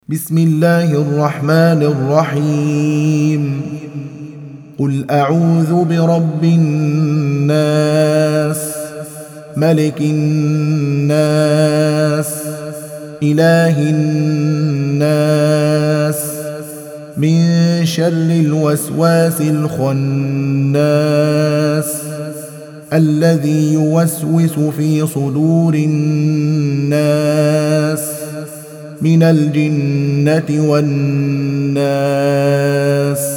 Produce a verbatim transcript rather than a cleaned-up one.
بسم الله الرحمن الرحيم قل أعوذ برب الناس ملك الناس إله الناس من شر الوسواس الخناس الذي يوسوس في صدور الناس من الجنة والناس.